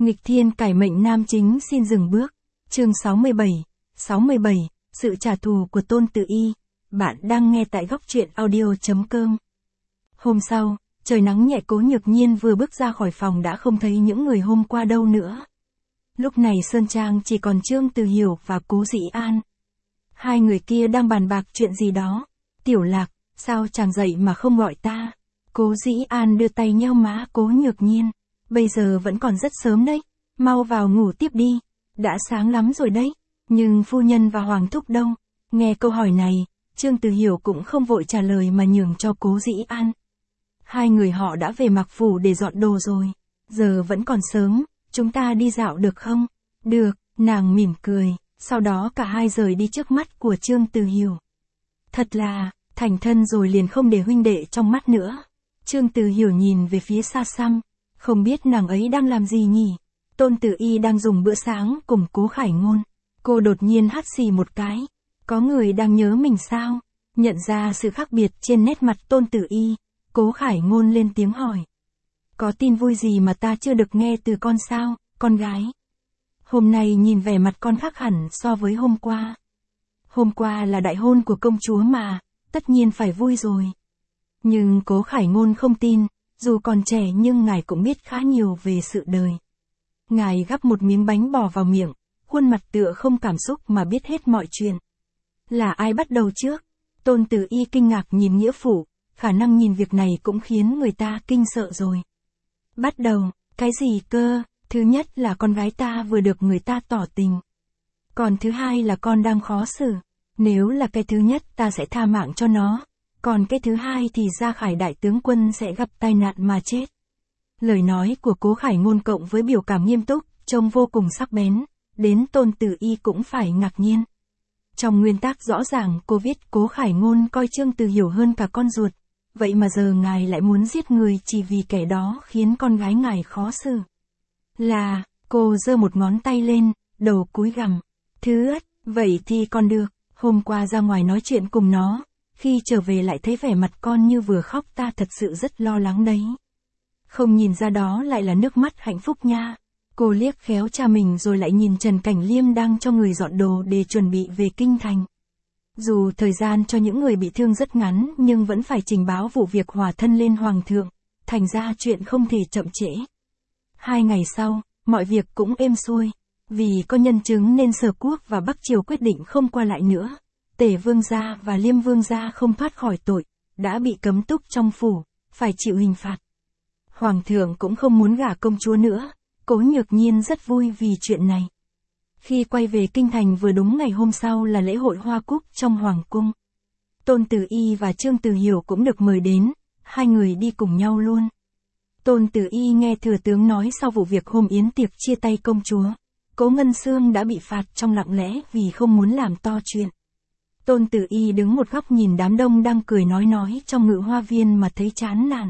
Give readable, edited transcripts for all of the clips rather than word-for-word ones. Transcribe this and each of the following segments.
Nghịch thiên cải mệnh nam chính xin dừng bước. Chương 67, sự trả thù của Tôn Tử Y. Bạn đang nghe tại góc truyện audio.com. Hôm sau, trời nắng nhẹ, Cố Nhược Nhiên vừa bước ra khỏi phòng đã không thấy những người hôm qua đâu nữa. Lúc này Sơn Trang chỉ còn Trương Từ Hiểu và Cố Dĩ An. Hai người kia đang bàn bạc chuyện gì đó. Tiểu Lạc, sao chàng dậy mà không gọi ta? Cố Dĩ An đưa tay nheo má Cố Nhược Nhiên. Bây giờ vẫn còn rất sớm đấy, mau vào ngủ tiếp đi, đã sáng lắm rồi đấy. Nhưng phu nhân và Hoàng thúc đâu? Nghe câu hỏi này, Trương Từ Hiểu cũng không vội trả lời mà nhường cho Cố Dĩ An. Hai người họ đã về Mạc Phủ để dọn đồ rồi, giờ vẫn còn sớm, chúng ta đi dạo được không? Được, nàng mỉm cười, sau đó cả hai rời đi trước mắt của Trương Từ Hiểu. Thật là, thành thân rồi liền không để huynh đệ trong mắt nữa. Trương Từ Hiểu nhìn về phía xa xăm, không biết nàng ấy đang làm gì nhỉ? Tôn Tử Y đang dùng bữa sáng cùng Cố Khải Ngôn. Cô đột nhiên hắt xì một cái. Có người đang nhớ mình sao? Nhận ra sự khác biệt trên nét mặt Tôn Tử Y, Cố Khải Ngôn lên tiếng hỏi. Có tin vui gì mà ta chưa được nghe từ con sao, con gái? Hôm nay nhìn vẻ mặt con khác hẳn so với hôm qua. Hôm qua là đại hôn của công chúa mà, tất nhiên phải vui rồi. Nhưng Cố Khải Ngôn không tin, dù còn trẻ nhưng ngài cũng biết khá nhiều về sự đời. Ngài gắp một miếng bánh bò vào miệng, khuôn mặt tựa không cảm xúc mà biết hết mọi chuyện. Là ai bắt đầu trước? Tôn Tử Y kinh ngạc nhìn nghĩa phụ, khả năng nhìn việc này cũng khiến người ta kinh sợ rồi. Bắt đầu, cái gì cơ? Thứ nhất là con gái ta vừa được người ta tỏ tình. Còn thứ hai là con đang khó xử. Nếu là cái thứ nhất ta sẽ tha mạng cho nó. Còn cái thứ hai thì Gia Khải đại tướng quân sẽ gặp tai nạn mà chết. Lời nói của Cố Khải Ngôn cộng với biểu cảm nghiêm túc, trông vô cùng sắc bén, đến Tôn Tử Y cũng phải ngạc nhiên. Trong nguyên tắc rõ ràng cô viết Cố Khải Ngôn coi Trương Từ Hiểu hơn cả con ruột, vậy mà giờ ngài lại muốn giết người chỉ vì kẻ đó khiến con gái ngài khó xử. Là, cô giơ một ngón tay lên, đầu cúi gằm. Thứ ất, vậy thì con được, hôm qua ra ngoài nói chuyện cùng nó. Khi trở về lại thấy vẻ mặt con như vừa khóc, ta thật sự rất lo lắng đấy. Không nhìn ra đó lại là nước mắt hạnh phúc nha. Cô liếc khéo cha mình rồi lại nhìn Trần Cảnh Liêm đang cho người dọn đồ để chuẩn bị về kinh thành. Dù thời gian cho những người bị thương rất ngắn nhưng vẫn phải trình báo vụ việc hòa thân lên hoàng thượng, thành ra chuyện không thể chậm trễ. 2 ngày sau, mọi việc cũng êm xuôi. Vì có nhân chứng nên Sở Quốc và Bắc Triều quyết định không qua lại nữa. Tề Vương gia và Liêm Vương gia không thoát khỏi tội, đã bị cấm túc trong phủ, phải chịu hình phạt. Hoàng thượng cũng không muốn gả công chúa nữa, Cố Nhược Nhiên rất vui vì chuyện này. Khi quay về kinh thành vừa đúng ngày hôm sau là lễ hội hoa cúc trong hoàng cung. Tôn Tử Y và Trương Từ Hiểu cũng được mời đến, hai người đi cùng nhau luôn. Tôn Tử Y nghe thừa tướng nói sau vụ việc hôm yến tiệc chia tay công chúa, Cố Ngân Xương đã bị phạt trong lặng lẽ vì không muốn làm to chuyện. Tôn Tử Y đứng một góc nhìn đám đông đang cười nói trong ngự hoa viên mà thấy chán nản.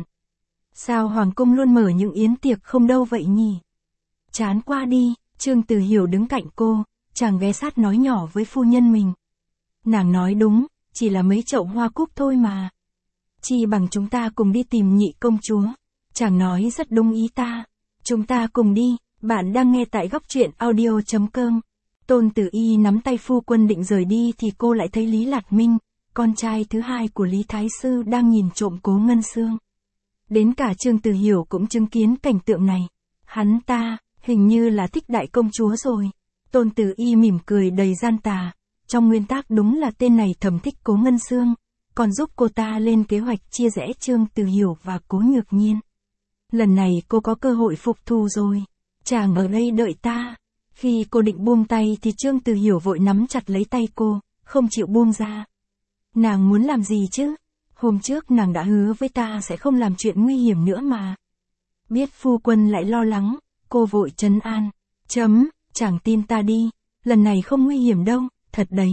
Sao hoàng cung luôn mở những yến tiệc không đâu vậy nhỉ? Chán qua đi, Trương Từ Hiểu đứng cạnh cô, chàng ghé sát nói nhỏ với phu nhân mình. Nàng nói đúng, chỉ là mấy chậu hoa cúc thôi mà. Chi bằng chúng ta cùng đi tìm nhị công chúa. Chàng nói rất đúng ý ta. Chúng ta cùng đi, bạn đang nghe tại góc truyện audio.com. Tôn Tử Y nắm tay phu quân định rời đi thì cô lại thấy Lý Lạt Minh, con trai thứ hai của Lý Thái Sư đang nhìn trộm Cố Ngân Xương. Đến cả Trương Từ Hiểu cũng chứng kiến cảnh tượng này. Hắn ta, hình như là thích đại công chúa rồi. Tôn Tử Y mỉm cười đầy gian tà. Trong nguyên tắc đúng là tên này thầm thích Cố Ngân Xương, còn giúp cô ta lên kế hoạch chia rẽ Trương Từ Hiểu và Cố Nhược Nhiên. Lần này cô có cơ hội phục thù rồi. Chàng ở đây đợi ta. Khi cô định buông tay thì Trương Từ Hiểu vội nắm chặt lấy tay cô, không chịu buông ra. Nàng muốn làm gì chứ? Hôm trước nàng đã hứa với ta sẽ không làm chuyện nguy hiểm nữa mà. Biết phu quân lại lo lắng, cô vội trấn an. Chàng tin ta đi, lần này không nguy hiểm đâu, thật đấy.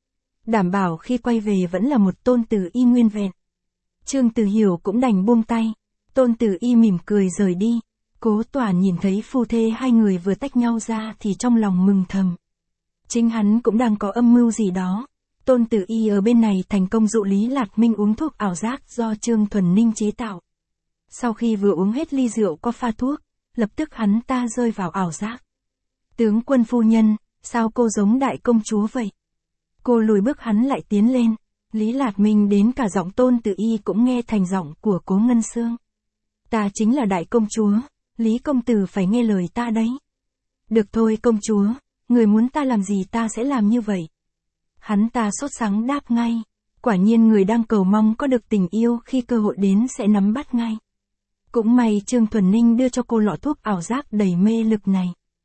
Đảm bảo khi quay về vẫn là một Tôn Tử Y nguyên vẹn. Trương Từ Hiểu cũng đành buông tay. Tôn Tử Y mỉm cười rời đi. Cố Toản nhìn thấy phu thê hai người vừa tách nhau ra thì trong lòng mừng thầm. Chính hắn cũng đang có âm mưu gì đó. Tôn Tử Y ở bên này thành công dụ Lý Lạt Minh uống thuốc ảo giác do Trương Thuần Ninh chế tạo. Sau khi vừa uống hết ly rượu có pha thuốc, lập tức hắn ta rơi vào ảo giác. Tướng quân phu nhân, sao cô giống đại công chúa vậy? Cô lùi bước hắn lại tiến lên. Lý Lạt Minh đến cả giọng Tôn Tử Y cũng nghe thành giọng của Cố Ngân Sương. Ta chính là đại công chúa, Lý công tử phải nghe lời ta đấy. Được thôi công chúa, người muốn ta làm gì ta sẽ làm như vậy. Hắn ta sốt sắng đáp ngay. Quả nhiên người đang cầu mong có được tình yêu khi cơ hội đến sẽ nắm bắt ngay. Cũng may Trương Thuần Ninh đưa cho cô lọ thuốc ảo giác đầy mê lực này.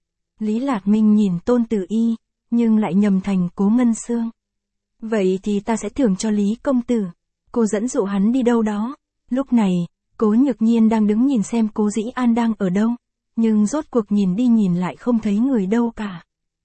Lý Lạt Minh nhìn Tôn Tử Y, nhưng lại nhầm thành Cố Ngân Sương. Vậy thì ta sẽ thưởng cho Lý công tử. Cô dẫn dụ hắn đi đâu đó. Lúc này, Cố Nhược Nhiên đang đứng nhìn xem Cố Dĩ An đang ở đâu, nhưng rốt cuộc nhìn đi nhìn lại không thấy người đâu cả.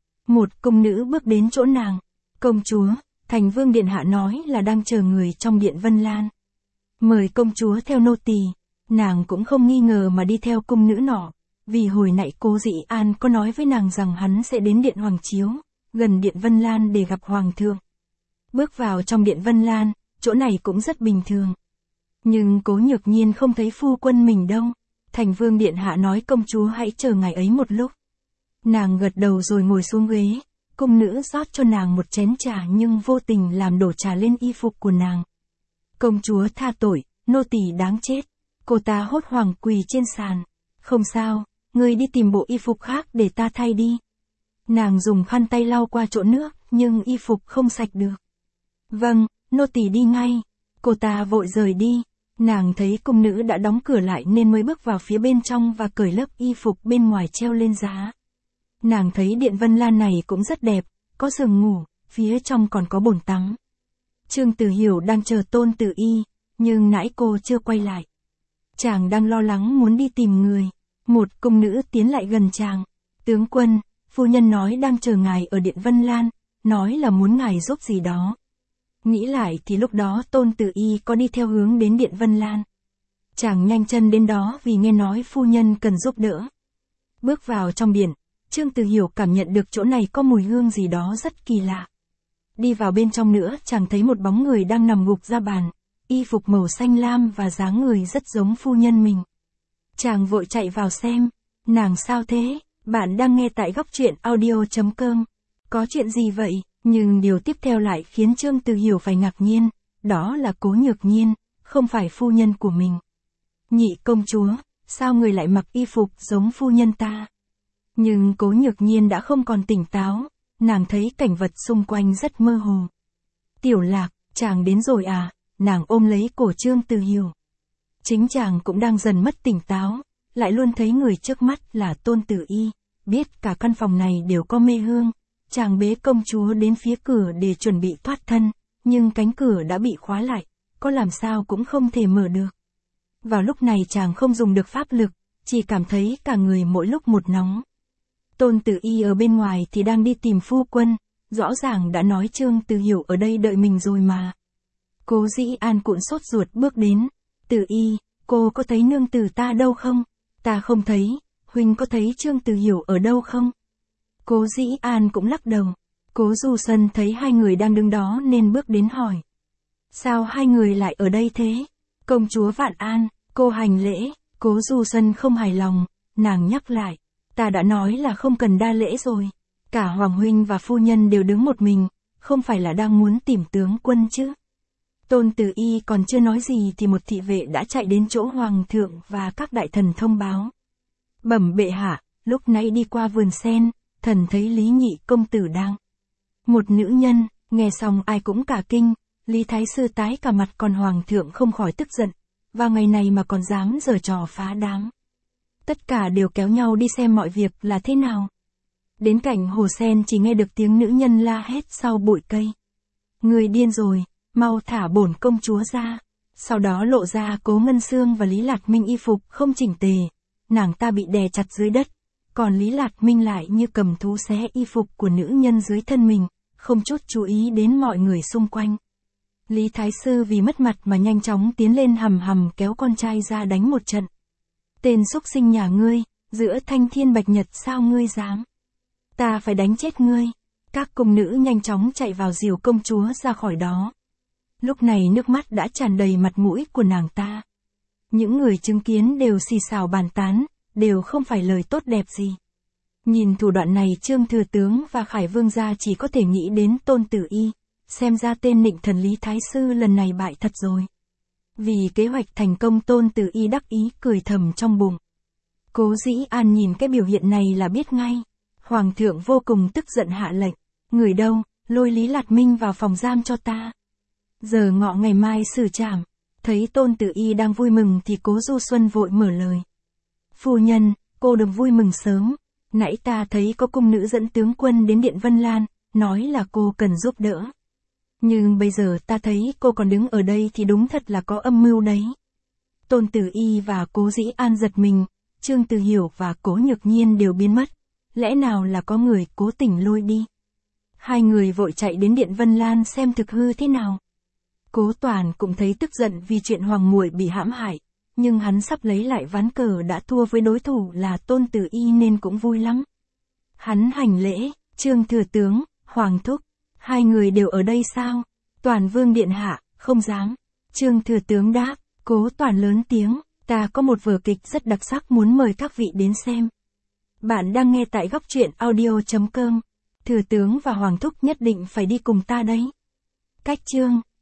Một cung nữ bước đến chỗ nàng. Công chúa, Thành Vương Điện Hạ nói là đang chờ người trong Điện Vân Lan. Mời công chúa theo nô tỳ. Nàng cũng không nghi ngờ mà đi theo cung nữ nọ, vì hồi nãy Cố Dĩ An có nói với nàng rằng hắn sẽ đến Điện Hoàng Chiếu, gần Điện Vân Lan để gặp Hoàng thượng. Bước vào trong Điện Vân Lan, chỗ này cũng rất bình thường. Nhưng Cố Nhược Nhiên không thấy phu quân mình đâu. Thành Vương Điện Hạ nói công chúa hãy chờ ngày ấy một lúc. Nàng gật đầu rồi ngồi xuống ghế. Cung nữ rót cho nàng một chén trà nhưng vô tình làm đổ trà lên y phục của nàng. Công chúa tha tội, nô tỳ đáng chết. Cô ta hốt hoảng quỳ trên sàn. Không sao, ngươi đi tìm bộ y phục khác để ta thay đi. Nàng dùng khăn tay lau qua chỗ nước, nhưng y phục không sạch được. Vâng, nô tỳ đi ngay. Cô ta vội rời đi. Nàng thấy cung nữ đã đóng cửa lại nên mới bước vào phía bên trong và cởi lớp y phục bên ngoài treo lên giá. Nàng thấy Điện Vân Lan này cũng rất đẹp, có giường ngủ, phía trong còn có bồn tắm. Trương Tử Hiểu đang chờ Tôn Tử Y, nhưng nãy cô chưa quay lại. Chàng đang lo lắng muốn đi tìm người. Một cung nữ tiến lại gần chàng. Tướng quân, phu nhân nói đang chờ ngài ở Điện Vân Lan, nói là muốn ngài giúp gì đó. Nghĩ lại thì lúc đó Tôn Tử Y có đi theo hướng đến Điện Vân Lan. Chàng nhanh chân đến đó vì nghe nói phu nhân cần giúp đỡ. Bước vào trong điện, Trương Tử Hiểu cảm nhận được chỗ này có mùi hương gì đó rất kỳ lạ. Đi vào bên trong nữa, chàng thấy một bóng người đang nằm gục ra bàn, y phục màu xanh lam và dáng người rất giống phu nhân mình. Chàng vội chạy vào xem, nàng sao thế? Bạn đang nghe tại góc truyện audio.com. Có chuyện gì vậy? Nhưng điều tiếp theo lại khiến Trương Tử Hiểu phải ngạc nhiên, đó là Cố Nhược Nhiên, không phải phu nhân của mình. Nhị công chúa, sao người lại mặc y phục giống phu nhân ta? Nhưng Cố Nhược Nhiên đã không còn tỉnh táo, nàng thấy cảnh vật xung quanh rất mơ hồ. Tiểu Lạc, chàng đến rồi à? Nàng ôm lấy cổ Trương Tử Hiểu. Chính chàng cũng đang dần mất tỉnh táo, lại luôn thấy người trước mắt là Tôn Tử Y, biết cả căn phòng này đều có mê hương. Chàng bế công chúa đến phía cửa để chuẩn bị thoát thân, nhưng cánh cửa đã bị khóa lại, có làm sao cũng không thể mở được. Vào lúc này chàng không dùng được pháp lực, chỉ cảm thấy cả người mỗi lúc một nóng. Tôn Tử Y ở bên ngoài thì đang đi tìm phu quân, rõ ràng đã nói Trương Tử Hiểu ở đây đợi mình rồi mà. Cố Dĩ An cuộn sốt ruột bước đến. Tử Y, cô có thấy nương tử ta đâu không? Ta không thấy, huynh có thấy Trương Tử Hiểu ở đâu không? Cố Dĩ An cũng lắc đầu. Cố Du Xuân thấy hai người đang đứng đó nên bước đến hỏi. Sao hai người lại ở đây thế? Công chúa Vạn An, cô hành lễ. Cố Du Xuân không hài lòng, nàng nhắc lại. Ta đã nói là không cần đa lễ rồi. Cả Hoàng huynh và phu nhân đều đứng một mình, không phải là đang muốn tìm tướng quân chứ? Tôn Tử Y còn chưa nói gì thì một thị vệ đã chạy đến chỗ Hoàng thượng và các đại thần thông báo. Bẩm bệ hạ, lúc nãy đi qua vườn sen, thần thấy Lý nhị công tử đang. Một nữ nhân, nghe xong ai cũng cả kinh, Lý Thái Sư tái cả mặt còn Hoàng thượng không khỏi tức giận, và ngày này mà còn dám giở trò phá đám. Tất cả đều kéo nhau đi xem mọi việc là thế nào. Đến cạnh hồ sen chỉ nghe được tiếng nữ nhân la hét sau bụi cây. Người điên rồi, mau thả bổn công chúa ra. Sau đó lộ ra Cố Ngân Sương và Lý Lạt Minh y phục không chỉnh tề, nàng ta bị đè chặt dưới đất, còn Lý Lạt Minh lại như cầm thú xé y phục của nữ nhân dưới thân mình, không chút chú ý đến mọi người xung quanh. Lý Thái Sư vì mất mặt mà nhanh chóng tiến lên hầm kéo con trai ra đánh một trận. Tên xúc sinh nhà ngươi, giữa thanh thiên bạch nhật sao ngươi dám? Ta phải đánh chết ngươi. Các cung nữ nhanh chóng chạy vào dìu công chúa ra khỏi đó. Lúc này nước mắt đã tràn đầy mặt mũi của nàng ta. Những người chứng kiến đều xì xào bàn tán, đều không phải lời tốt đẹp gì. Nhìn thủ đoạn này Trương Thừa Tướng và Khải Vương gia chỉ có thể nghĩ đến Tôn Tử Y, xem ra tên Nịnh Thần Lý Thái Sư lần này bại thật rồi. Vì kế hoạch thành công Tôn Tử Y đắc ý cười thầm trong bụng. Cố Dĩ An nhìn cái biểu hiện này là biết ngay. Hoàng thượng vô cùng tức giận hạ lệnh. Người đâu, lôi Lý Lạt Minh vào phòng giam cho ta. Giờ ngọ ngày mai xử trảm. Thấy Tôn Tử Y đang vui mừng thì Cố Du Xuân vội mở lời. Phu nhân, cô đừng vui mừng sớm. Nãy ta thấy có cung nữ dẫn tướng quân đến Điện Vân Lan, nói là cô cần giúp đỡ. Nhưng bây giờ ta thấy cô còn đứng ở đây thì đúng thật là có âm mưu đấy. Tôn Tử Y và Cố Dĩ An giật mình, Trương Từ Hiểu và Cố Nhược Nhiên đều biến mất. Lẽ nào là có người cố tình lôi đi? Hai người vội chạy đến Điện Vân Lan xem thực hư thế nào. Cố Toàn cũng thấy tức giận vì chuyện Hoàng muội bị hãm hại, nhưng hắn sắp lấy lại ván cờ đã thua với đối thủ là Tôn Tử Y nên cũng vui lắm. Hắn hành lễ, Trương Thừa Tướng, Hoàng Thúc, hai người đều ở đây sao? Toàn Vương điện hạ, không dám. Trương Thừa Tướng đáp, Cố Toàn lớn tiếng, ta có một vở kịch rất đặc sắc muốn mời các vị đến xem. Bạn đang nghe tại góc truyện audio.com. Thừa Tướng và Hoàng Thúc nhất định phải đi cùng ta đấy. Cách chương